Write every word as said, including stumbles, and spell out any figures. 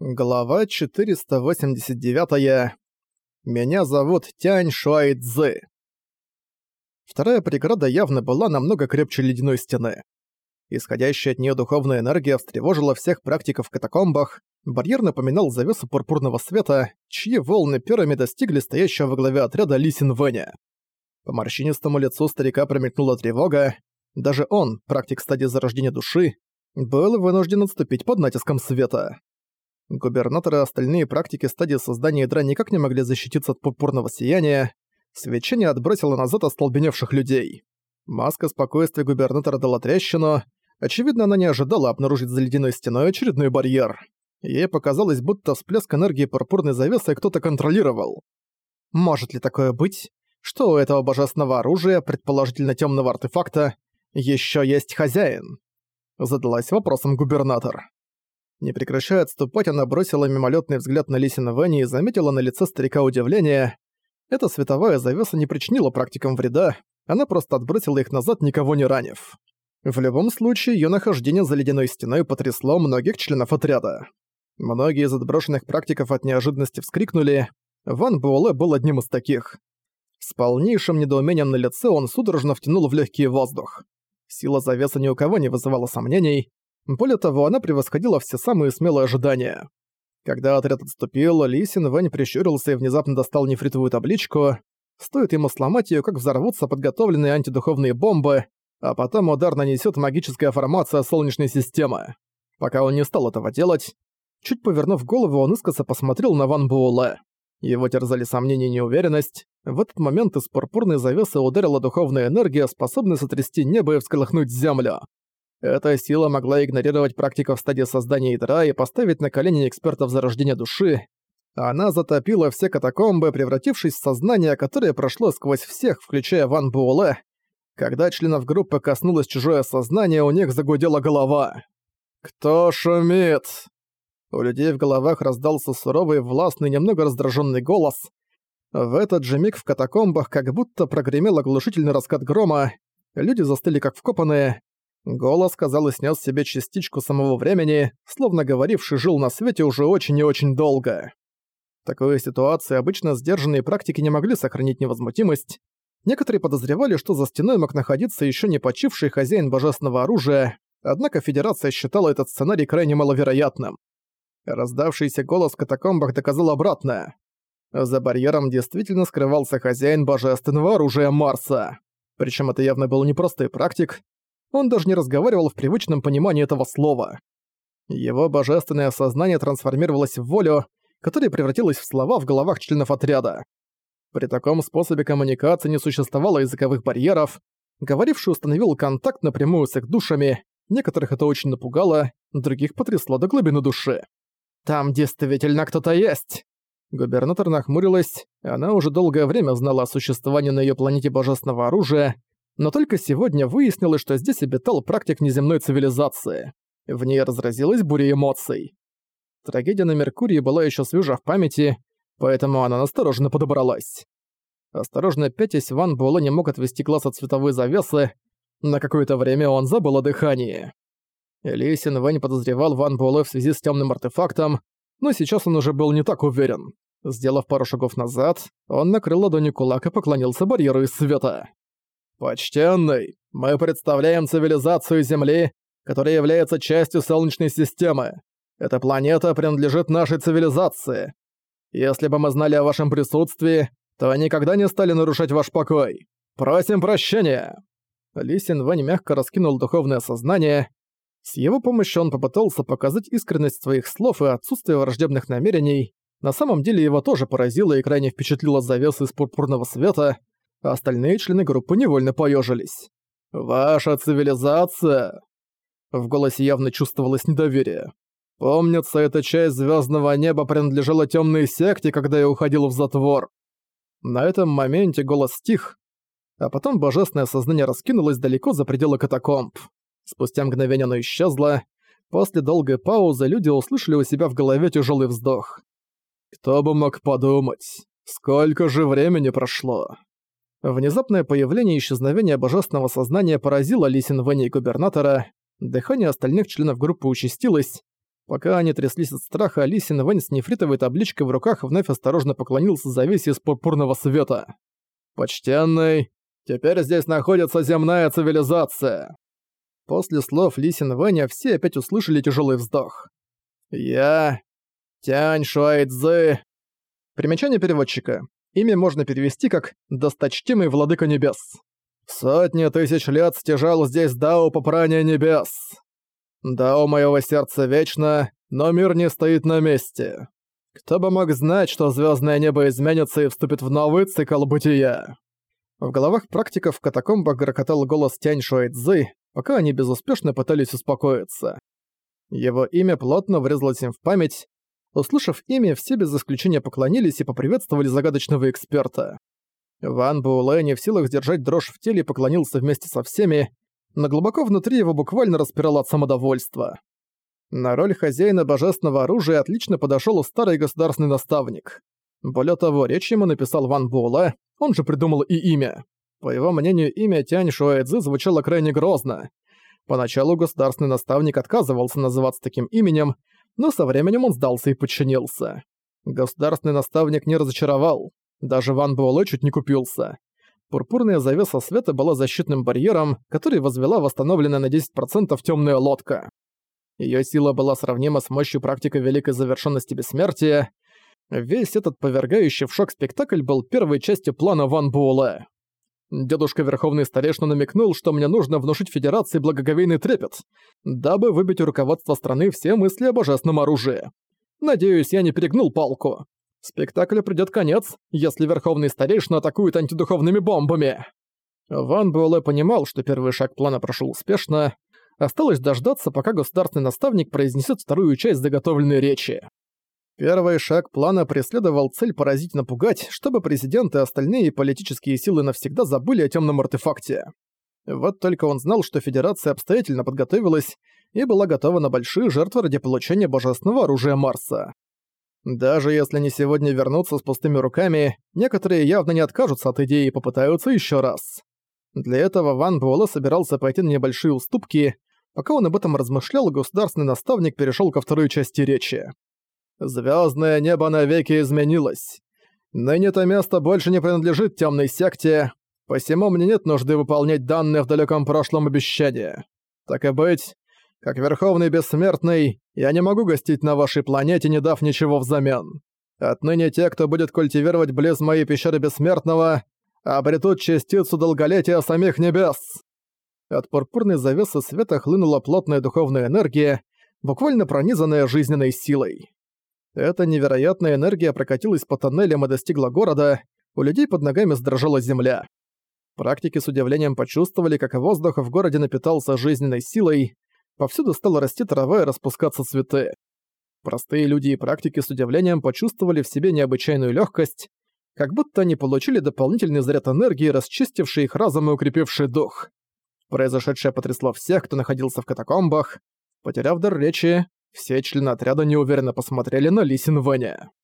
Глава четыреста восемьдесят девять. Меня зовут Тянь Шуайцзы. Вторая преграда явно была намного крепче ледяной стены. Исходящая от нее духовная энергия встревожила всех практиков в катакомбах. Барьер напоминал завесу пурпурного света, чьи волны первыми достигли стоящего во главе отряда Ли Синвэня. По морщинистому лицу старика промелькнула тревога. Даже он, практик стадии зарождения души, был вынужден отступить под натиском света. Губернаторы и остальные практики стадии создания ядра никак не могли защититься от пурпурного сияния. Свечение отбросило назад остолбеневших людей. Маска спокойствия губернатора дала трещину. Очевидно, она не ожидала обнаружить за ледяной стеной очередной барьер. Ей показалось, будто всплеск энергии пурпурной завесы кто-то контролировал. Может ли такое быть, что у этого божественного оружия, предположительно темного артефакта, еще есть хозяин? Задалась вопросом губернатор. Не прекращая отступать, она бросила мимолетный взгляд на Ли Синвэня и заметила на лице старика удивление. Эта световая завеса не причинила практикам вреда, она просто отбросила их назад, никого не ранив. В любом случае, её нахождение за ледяной стеной потрясло многих членов отряда. Многие из отброшенных практиков от неожиданности вскрикнули. Ван Буэлэ был одним из таких. С полнейшим недоумением на лице он судорожно втянул в легкий воздух. Сила завесы ни у кого не вызывала сомнений. Более того, она превосходила все самые смелые ожидания. Когда отряд отступил, Ли Синвэнь прищурился и внезапно достал нефритовую табличку. Стоит ему сломать её, как взорвутся подготовленные антидуховные бомбы, а потом удар нанесёт магическая формация Солнечной системы. Пока он не стал этого делать, чуть повернув голову, он искоса посмотрел на Ван Буэлэ. Его терзали сомнения и неуверенность. В этот момент из пурпурной завесы ударила духовная энергия, способная сотрясти небо и всколыхнуть землю. Эта сила могла игнорировать практиков в стадии создания ядра и поставить на колени экспертов зарождения души. Она затопила все катакомбы, превратившись в сознание, которое прошло сквозь всех, включая Ван Буэлэ. Когда членов группы коснулось чужое сознание, у них загудела голова. «Кто шумит?» У людей в головах раздался суровый, властный, немного раздраженный голос. В этот же миг в катакомбах как будто прогремел оглушительный раскат грома. Люди застыли как вкопанные. Голос, казалось, нес в себе частичку самого времени, словно говоривший жил на свете уже очень и очень долго. В такой ситуации обычно сдержанные практики не могли сохранить невозмутимость. Некоторые подозревали, что за стеной мог находиться еще не почивший хозяин божественного оружия, однако Федерация считала этот сценарий крайне маловероятным. Раздавшийся голос в катакомбах доказал обратное. За барьером действительно скрывался хозяин божественного оружия Марса. Причем это явно был не простой практик. Он даже не разговаривал в привычном понимании этого слова. Его божественное сознание трансформировалось в волю, которая превратилась в слова в головах членов отряда. При таком способе коммуникации не существовало языковых барьеров. Говоривший установил контакт напрямую с их душами. Некоторых это очень напугало, других потрясло до глубины души. «Там действительно кто-то есть!» Губернатор нахмурилась, она уже долгое время знала о существовании на её планете божественного оружия, но только сегодня выяснилось, что здесь обитал практик неземной цивилизации. В ней разразилась буря эмоций. Трагедия на Меркурии была ещё свежа в памяти, поэтому она настороженно подобралась. Осторожно пятясь, Ван Буэлэ не мог отвести глаз от световой завесы. На какое-то время он забыл о дыхании. Ли Синвэнь подозревал Ван Буэлэ в связи с тёмным артефактом, но сейчас он уже был не так уверен. Сделав пару шагов назад, он накрыл ладонью кулак и поклонился барьеру из света. «Почтенный, мы представляем цивилизацию Земли, которая является частью Солнечной системы. Эта планета принадлежит нашей цивилизации. Если бы мы знали о вашем присутствии, то никогда не стали нарушать ваш покой. Просим прощения!» Ли Синвэнь мягко раскинул духовное сознание. С его помощью он попытался показать искренность своих слов и отсутствие враждебных намерений. На самом деле его тоже поразило и крайне впечатлила завеса из пурпурного света, а остальные члены группы невольно поежились. «Ваша цивилизация?» В голосе явно чувствовалось недоверие. «Помнится, эта часть звездного неба принадлежала темной секте, когда я уходил в затвор». На этом моменте голос стих, а потом божественное сознание раскинулось далеко за пределы катакомб. Спустя мгновение оно исчезло. После долгой паузы люди услышали у себя в голове тяжелый вздох. «Кто бы мог подумать, сколько же времени прошло?» Внезапное появление и исчезновение божественного сознания поразило Ли Синвэня и губернатора. Дыхание остальных членов группы участилось. Пока они тряслись от страха, Ли Синвэнь с нефритовой табличкой в руках вновь осторожно поклонился завесе из пурпурного света. «Почтенный, теперь здесь находится земная цивилизация». После слов Ли Синвэня все опять услышали тяжелый вздох. «Я... Тянь Шуайцзы...» Примечание переводчика. Имя можно перевести как «Досточтимый владыка небес». «Сотни тысяч лет стяжал здесь Дао попрания небес. Дао моего сердца вечно, но мир не стоит на месте. Кто бы мог знать, что звездное небо изменится и вступит в новый цикл бытия?» В головах практиков в катакомбах грохотал голос Тянь Шуайцзы, пока они безуспешно пытались успокоиться. Его имя плотно врезалось им в память. Услышав имя, все без исключения поклонились и поприветствовали загадочного эксперта. Ван Буэлэ не в силах сдержать дрожь в теле поклонился вместе со всеми, но глубоко внутри его буквально распирало от самодовольства. На роль хозяина божественного оружия отлично подошёл старый государственный наставник. Более того, речь ему написал Ван Буэлэ, он же придумал и имя. По его мнению, имя Тянь Шуайцзы звучало крайне грозно. Поначалу государственный наставник отказывался называться таким именем, но со временем он сдался и подчинился. Государственный наставник не разочаровал. Даже Ван Буэлэ чуть не купился. Пурпурная завеса света была защитным барьером, который возвела восстановленная на десять процентов тёмная лодка. Её сила была сравнима с мощью практика великой завершенности бессмертия. Весь этот повергающий в шок спектакль был первой частью плана Ван Буэлэ. Дедушка Верховный Старейшина намекнул, что мне нужно внушить Федерации благоговейный трепет, дабы выбить у руководства страны все мысли о божественном оружии. Надеюсь, я не перегнул палку. Спектаклю придёт конец, если Верховный Старейшина атакует антидуховными бомбами. Ван Буэлэ понимал, что первый шаг плана прошёл успешно. Осталось дождаться, пока государственный наставник произнесёт вторую часть заготовленной речи. Первый шаг плана преследовал цель поразить и напугать, чтобы президент и остальные политические силы навсегда забыли о тёмном артефакте. Вот только он знал, что Федерация обстоятельно подготовилась и была готова на большие жертвы ради получения божественного оружия Марса. Даже если они сегодня вернутся с пустыми руками, некоторые явно не откажутся от идеи и попытаются ещё раз. Для этого Ван Буэлэ собирался пойти на небольшие уступки. Пока он об этом размышлял, государственный наставник перешёл ко второй части речи. «Звёздное небо навеки изменилось. Ныне это место больше не принадлежит тёмной секте, посему мне нет нужды выполнять данные в далеком прошлом обещания. Так и быть, как Верховный Бессмертный, я не могу гостить на вашей планете, не дав ничего взамен. Отныне те, кто будет культивировать близ моей пещеры Бессмертного, обретут частицу долголетия самих небес». От пурпурной завесы света хлынула плотная духовная энергия, буквально пронизанная жизненной силой. Эта невероятная энергия прокатилась по тоннелям и достигла города, у людей под ногами задрожала земля. Практики с удивлением почувствовали, как воздух в городе напитался жизненной силой, повсюду стала расти трава и распускаться цветы. Простые люди и практики с удивлением почувствовали в себе необычайную легкость, как будто они получили дополнительный заряд энергии, расчистивший их разум и укрепивший дух. Произошедшее потрясло всех, кто находился в катакомбах. Потеряв дар речи, все члены отряда неуверенно посмотрели на Ли Синвэня.